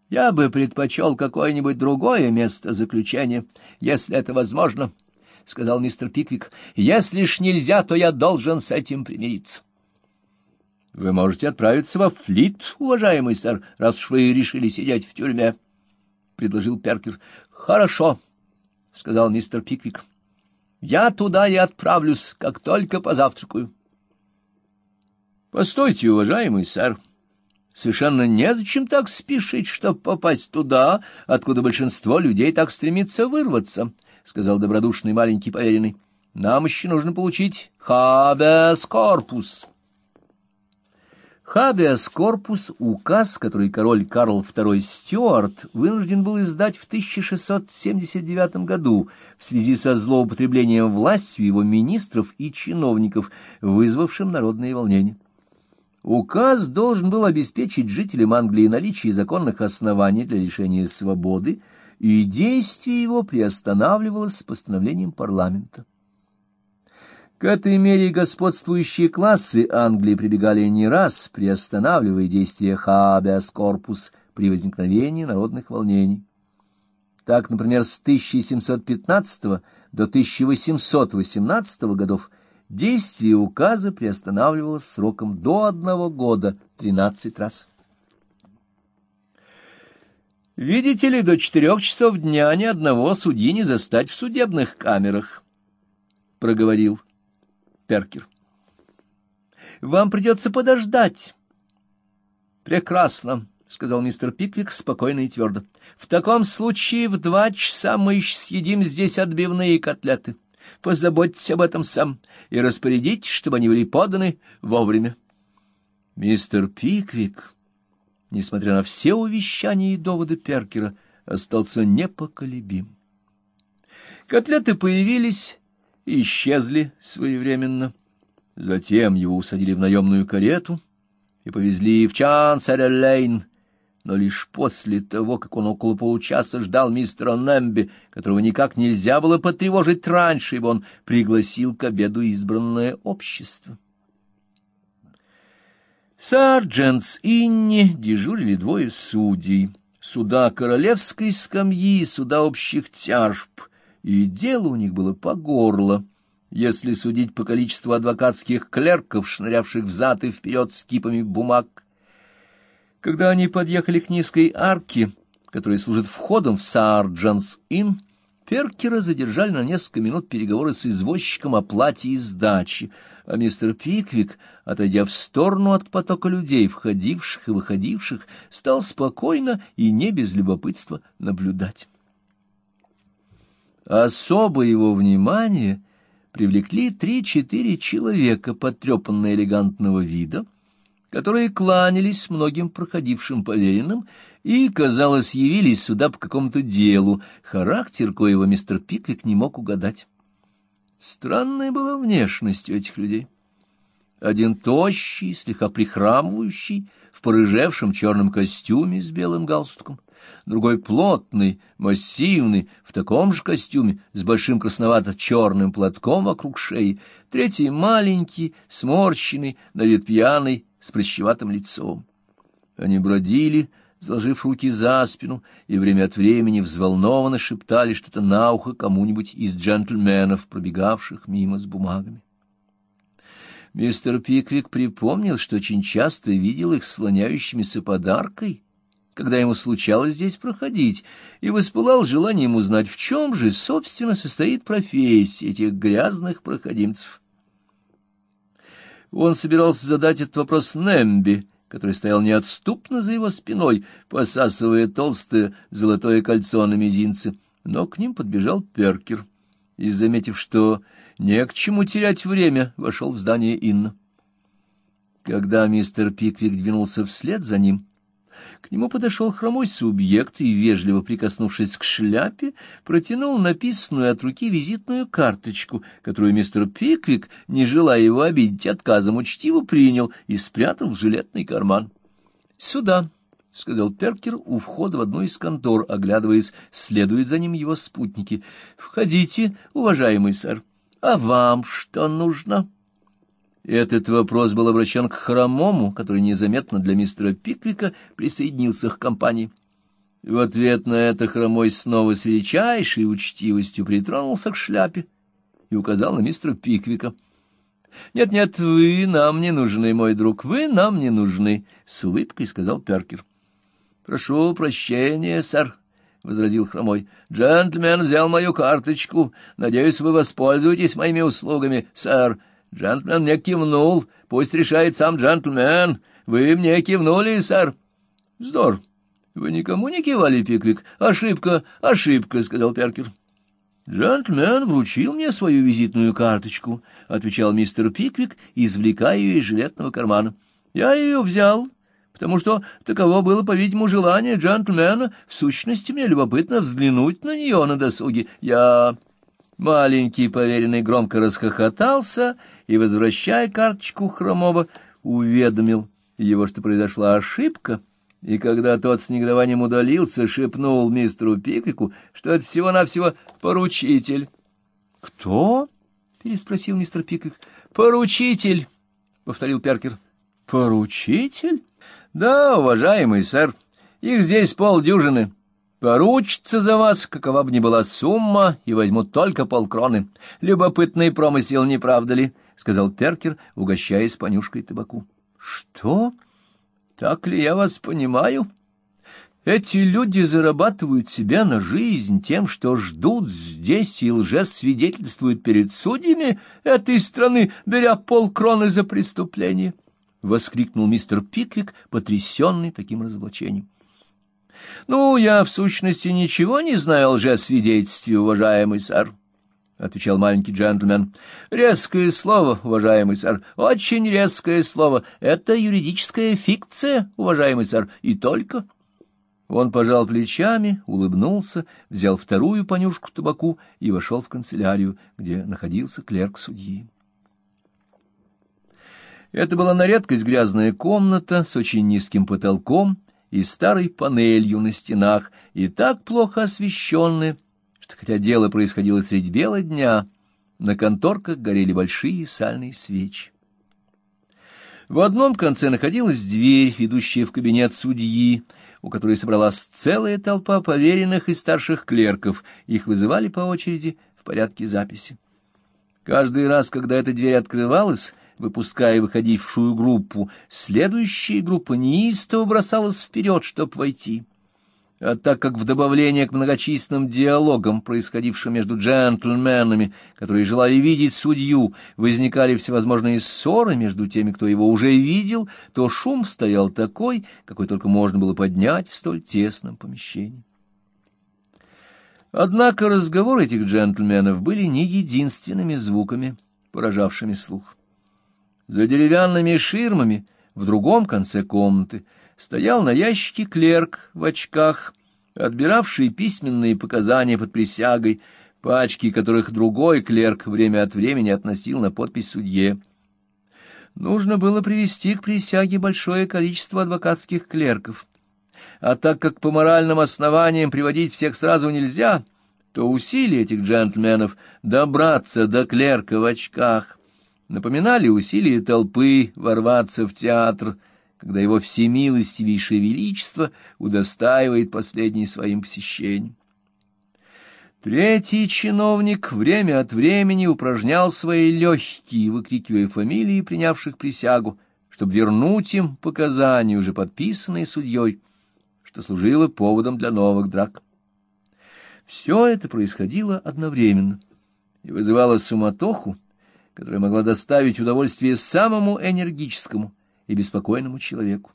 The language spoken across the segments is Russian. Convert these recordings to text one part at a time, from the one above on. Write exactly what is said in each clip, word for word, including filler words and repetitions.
Я бы предпочел какое-нибудь другое место заключения, если это возможно, — сказал мистер Пиквик. — Если ж нельзя, то я должен с этим примириться. — Вы можете отправиться во Флит, уважаемый сэр, раз уж вы решили сидеть в тюрьме, — предложил Перкер. — Хорошо, — сказал мистер Пиквик. — Я туда и отправлюсь, как только позавтракаю. — Постойте, уважаемый сэр. Совершенно незачем так спешить, чтобы попасть туда, откуда большинство людей так стремится вырваться, — сказал добродушный маленький поверенный. — Нам еще нужно получить хабеас корпус. Хабеас корпус — указ, который король Карл второй Стюарт вынужден был издать в тысяча шестьсот семьдесят девятом году в связи со злоупотреблением властью его министров и чиновников, вызвавшим народные волнения. Указ должен был обеспечить жителям Англии наличие законных оснований для лишения свободы, и действие его приостанавливалось с постановлением парламента. К этой мере господствующие классы Англии прибегали не раз, приостанавливая действие хабеас корпус при возникновении народных волнений. Так, например, с тысяча семьсот пятнадцатого до тысяча восемьсот восемнадцатого годов действие указа приостанавливалось сроком до одного года тринадцать раз. «Видите ли, до четырех часов дня ни одного судьи не застать в судебных камерах», — проговорил Перкер. «Вам придется подождать». «Прекрасно», — сказал мистер Пиквик спокойно и твердо. «В таком случае в два часа мы еще съедим здесь отбивные котлеты. Позаботьтесь об этом сам и распорядитесь, чтобы они были поданы вовремя». Мистер Пиквик, несмотря на все увещания и доводы Перкера, остался непоколебим. Котлеты появились и исчезли своевременно. Затем его усадили в наемную карету и повезли в Чансер-Лейн, но лишь после того, как он около получаса ждал мистера Немби, которого никак нельзя было потревожить раньше, ибо он пригласил к обеду избранное общество. В Сарджентс-Инне дежурили двое судей, суда королевской скамьи и суда общих тяжб, и дело у них было по горло, если судить по количеству адвокатских клерков, шнырявших взад и вперед с кипами бумаг. Когда они подъехали к низкой арке, которая служит входом в Сарджентс-Инн, Перкера задержали на несколько минут переговоры с извозчиком о плате и сдаче, а мистер Пиквик, отойдя в сторону от потока людей, входивших и выходивших, стал спокойно и не без любопытства наблюдать. Особо его внимание привлекли три-четыре человека потрепанно-элегантного вида, которые кланялись многим проходившим поверенным и, казалось, явились сюда по какому-то делу, характер коего мистер Пиквик не мог угадать. Странная была внешность у этих людей. Один тощий, слегка прихрамывающий, в порыжевшем черном костюме с белым галстуком, другой плотный, массивный, в таком же костюме, с большим красновато-черным платком вокруг шеи, третий маленький, сморщенный, на вид пьяный, с прыщеватым лицом. Они бродили, заложив руки за спину, и время от времени взволнованно шептали что-то на ухо кому-нибудь из джентльменов, пробегавших мимо с бумагами. Мистер Пиквик припомнил, что очень часто видел их слоняющимися подаркой, когда ему случалось здесь проходить, и воспылал желанием узнать, в чем же, собственно, состоит профессия этих грязных проходимцев. Он собирался задать этот вопрос Немби, который стоял неотступно за его спиной, посасывая толстое золотое кольцо на мизинце, но к ним подбежал Перкер и, заметив, что не к чему терять время, вошел в здание Инна. Когда мистер Пиквик двинулся вслед за ним, к нему подошел хромой субъект и, вежливо прикоснувшись к шляпе, протянул написанную от руки визитную карточку, которую мистер Пиквик, не желая его обидеть отказом, учтиво принял и спрятал в жилетный карман. — Сюда, — сказал Перкер у входа в одну из контор, оглядываясь, следуют за ним его спутники. — Входите, уважаемый сэр. А вам что нужно? Этот вопрос был обращен к хромому, который незаметно для мистера Пиквика присоединился к компании. В ответ на это Хромой снова с величайшей учтивостью притронулся к шляпе и указал на мистера Пиквика. «Нет-нет, вы нам не нужны, мой друг, вы нам не нужны», — с улыбкой сказал Перкер. «Прошу прощения, сэр», — возразил Хромой. «Джентльмен взял мою карточку. Надеюсь, вы воспользуетесь моими услугами, сэр. Джентльмен мне кивнул. Пусть решает сам джентльмен. Вы мне кивнули, сэр». «Вздор. Вы никому не кивали, Пиквик? Ошибка, ошибка», — сказал Перкер. «Джентльмен вручил мне свою визитную карточку», — отвечал мистер Пиквик, извлекая ее из жилетного кармана. «Я ее взял, потому что таково было, по-видимому, желание джентльмена. В сущности, мне любопытно взглянуть на нее на досуге. Я...» Маленький поверенный громко расхохотался и, возвращая карточку Хромого, уведомил его, что произошла ошибка, и когда тот с негодованием удалился, шепнул мистеру Пиквику, что это всего-навсего поручитель. — Кто? — переспросил мистер Пиквик. — Поручитель, — повторил Перкер. — Поручитель? — Да, уважаемый сэр, их здесь полдюжины. Поручатся за вас, какова бы ни была сумма, и возьмут только полкроны. Любопытный промысел, не правда ли? — сказал Перкер, угощаясь понюшкой табаку. — Что? Так ли я вас понимаю? Эти люди зарабатывают себе на жизнь тем, что ждут здесь и лжесвидетельствуют перед судьями этой страны, беря полкроны за преступление? — воскликнул мистер Пиквик, потрясенный таким разоблачением. — Ну, я, в сущности, ничего не знаю о лжесвидетельстве, уважаемый сэр, — отвечал маленький джентльмен. — Резкое слово, уважаемый сэр, очень резкое слово. Это юридическая фикция, уважаемый сэр, и только... Он пожал плечами, улыбнулся, взял вторую понюшку табаку и вошел в канцелярию, где находился клерк судьи. Это была на редкость грязная комната с очень низким потолком и старой панелью на стенах, и так плохо освещенная, что хотя дело происходило средь бела дня, на конторках горели большие сальные свечи. В одном конце находилась дверь, ведущая в кабинет судьи, у которой собралась целая толпа поверенных и старших клерков. Их вызывали по очереди в порядке записи. Каждый раз, когда эта дверь открывалась, выпуская выходившую группу, следующая группа неистово бросалась вперед, чтобы войти. А так как в добавление к многочисленным диалогам, происходившим между джентльменами, которые желали видеть судью, возникали всевозможные ссоры между теми, кто его уже видел, то шум стоял такой, какой только можно было поднять в столь тесном помещении. Однако разговоры этих джентльменов были не единственными звуками, поражавшими слух. За деревянными ширмами в другом конце комнаты стоял на ящике клерк в очках, отбиравший письменные показания под присягой, пачки которых другой клерк время от времени относил на подпись судье. Нужно было привести к присяге большое количество адвокатских клерков, а так как по моральным основаниям приводить всех сразу нельзя, то усилия этих джентльменов добраться до клерка в очках напоминали усилия толпы ворваться в театр, когда его всемилостивейшее величество удостаивает последний своим посещением. Третий чиновник время от времени упражнял свои легкие, выкрикивая фамилии принявших присягу, чтобы вернуть им показания, уже подписанные судьей, что служило поводом для новых драк. Все это происходило одновременно и вызывало суматоху, которая могла доставить удовольствие самому энергическому и беспокойному человеку.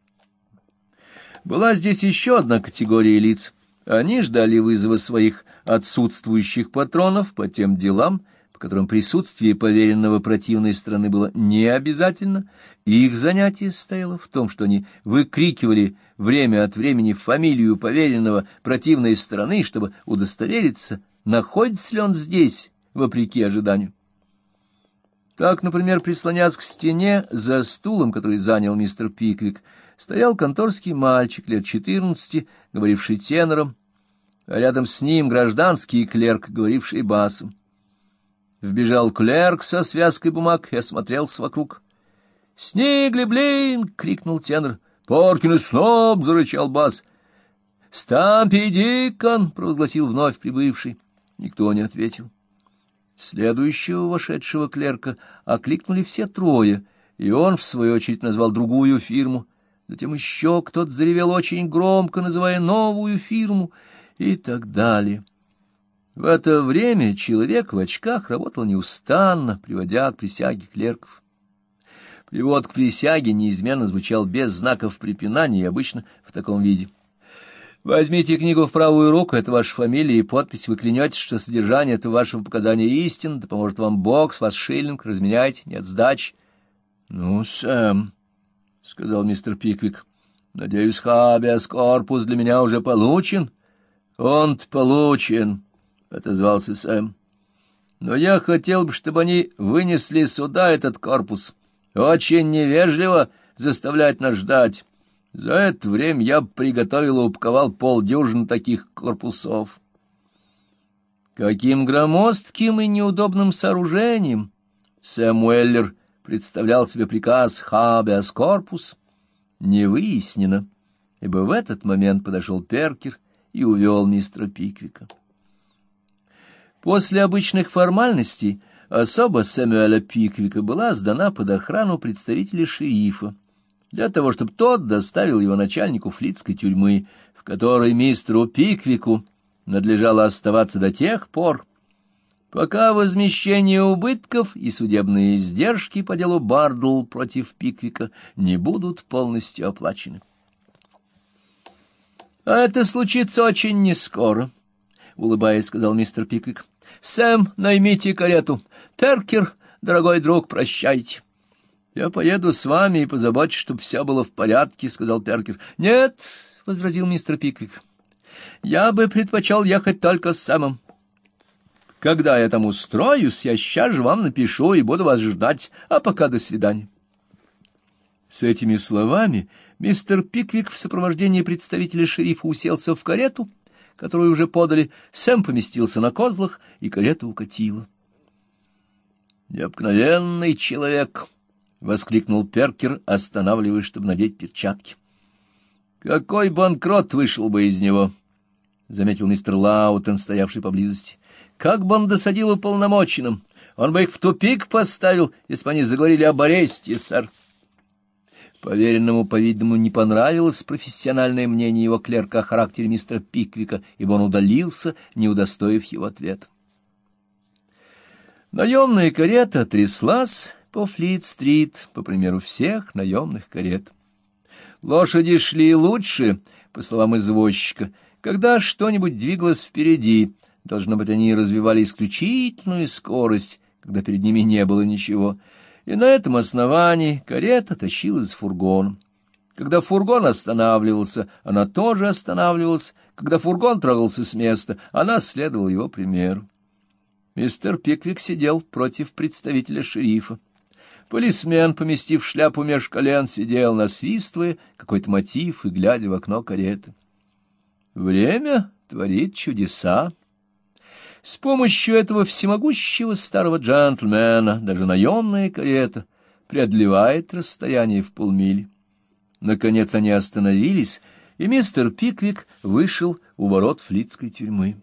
Была здесь еще одна категория лиц. Они ждали вызова своих отсутствующих патронов по тем делам, по которым присутствие поверенного противной стороны было не обязательно, и их занятие состояло в том, что они выкрикивали время от времени фамилию поверенного противной стороны, чтобы удостовериться, находится ли он здесь, вопреки ожиданию. Так, например, прислонясь к стене за стулом, который занял мистер Пиквик, стоял конторский мальчик лет четырнадцати, говоривший тенором, а рядом с ним гражданский клерк, говоривший басом. Вбежал клерк со связкой бумаг и осмотрелся вокруг. «Снигли, блин!» — крикнул тенор. «Поркин и Сноб!» — зарычал бас. «Стампи Дикон!» — провозгласил вновь прибывший. Никто не ответил. Следующего вошедшего клерка окликнули все трое, и он, в свою очередь, назвал другую фирму. Затем еще кто-то заревел очень громко, называя новую фирму, и так далее. В это время человек в очках работал неустанно, приводя к присяге клерков. Привод к присяге неизменно звучал без знаков препинания и обычно в таком виде. Возьмите книгу в правую руку, это ваша фамилия и подпись, вы клянетесь, что содержание этого вашего показания истинно, да поможет вам Бог, с вас шиллинг, разменяйте, нет сдачи. — Ну, Сэм, — сказал мистер Пиквик, — надеюсь, хабиас корпус для меня уже получен? — Он-то получен, — отозвался Сэм. — Но я хотел бы, чтобы они вынесли сюда этот корпус. Очень невежливо заставлять нас ждать. За это время я приготовил и упаковал полдюжины таких корпусов. Каким громоздким и неудобным сооружением Сэм Уэллер представлял себе приказ «Хабиас корпус», не выяснено, ибо в этот момент подошел Перкер и увел мистера Пиквика. После обычных формальностей особа Сэмюэля Пиквика была сдана под охрану представителя шерифа, для того, чтобы тот доставил его начальнику флитской тюрьмы, в которой мистеру Пиквику надлежало оставаться до тех пор, пока возмещение убытков и судебные издержки по делу Бардл против Пиквика не будут полностью оплачены. — А это случится очень нескоро, — улыбаясь, сказал мистер Пиквик. — Сэм, наймите карету. Перкер, дорогой друг, прощайте. — Я поеду с вами и позабочусь, чтобы все было в порядке, — сказал Перкер. — Нет, — возразил мистер Пиквик, — я бы предпочел ехать только с Сэмом. Когда я там устроюсь, я сейчас же вам напишу и буду вас ждать, а пока до свидания. С этими словами мистер Пиквик в сопровождении представителя шерифа уселся в карету, которую уже подали, Сэм поместился на козлах, и карета укатила. — Необыкновенный человек! — воскликнул Перкер, останавливаясь, чтобы надеть перчатки. — Какой банкрот вышел бы из него! — заметил мистер Лаутон, стоявший поблизости. — Как бы он досадил уполномоченным! Он бы их в тупик поставил, если бы они заговорили об аресте, сэр. Поверенному, по-видимому, не понравилось профессиональное мнение его клерка о характере мистера Пиквика, ибо он удалился, не удостоив его ответа. Наемная карета тряслась по Флит-стрит, по примеру всех наемных карет. Лошади шли лучше, по словам извозчика, когда что-нибудь двигалось впереди. Должно быть, они развивали исключительную скорость, когда перед ними не было ничего. И на этом основании карета тащилась с фургоном. Когда фургон останавливался, она тоже останавливалась. Когда фургон трогался с места, она следовала его примеру. Мистер Пиквик сидел против представителя шерифа. Полисмен, поместив шляпу меж колен, сидел, насвистывая какой-то мотив и глядя в окно кареты. Время творит чудеса. С помощью этого всемогущего старого джентльмена даже наемная карета преодолевает расстояние в полмили. Наконец они остановились, и мистер Пиквик вышел у ворот флитской тюрьмы.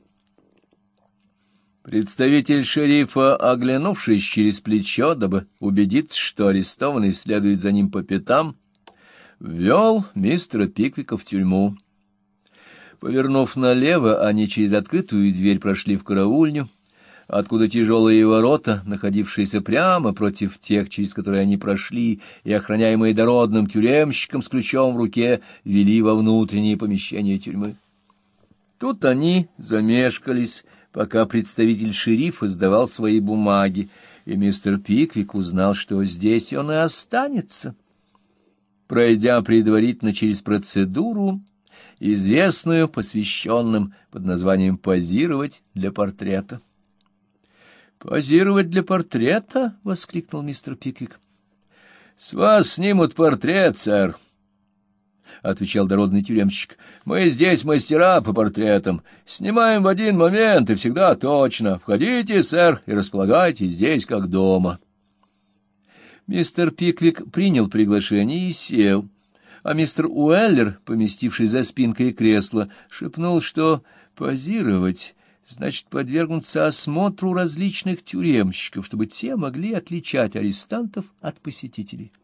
Представитель шерифа, оглянувшись через плечо, дабы убедиться, что арестованный следует за ним по пятам, ввел мистера Пиквика в тюрьму. Повернув налево, они через открытую дверь прошли в караульню, откуда тяжелые ворота, находившиеся прямо против тех, через которые они прошли, и охраняемые дородным тюремщиком с ключом в руке, вели во внутренние помещения тюрьмы. Тут они замешкались, пока представитель шерифа сдавал свои бумаги, и мистер Пиквик узнал, что здесь он и останется. Пройдя предварительно через процедуру, известную посвященным под названием «позировать для портрета». «Позировать для портрета?» — воскликнул мистер Пиквик. «С вас снимут портрет, сэр», — отвечал дородный тюремщик. «Мы здесь мастера по портретам. Снимаем в один момент и всегда точно. Входите, сэр, и располагайте здесь как дома». Мистер Пиквик принял приглашение и сел. а мистер Уэллер, поместивший за спинкой кресла, шепнул, что позировать значит подвергнуться осмотру различных тюремщиков, чтобы те могли отличать арестантов от посетителей.